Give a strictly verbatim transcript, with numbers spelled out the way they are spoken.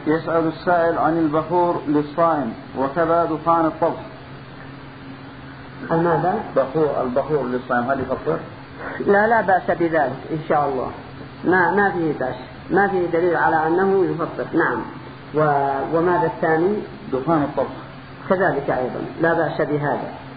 يسأل السائل عن البخور للصائم وكذا دخان الطبخ. ماذا؟ بخور البخور للصائم هل يفطر؟ لا لا بأس بذلك إن شاء الله، ما ما فيه بأس، ما فيه دليل على أنه يفطر. نعم. و... وماذا الثاني؟ دخان الطبخ كذلك أيضا لا بأس بهذا.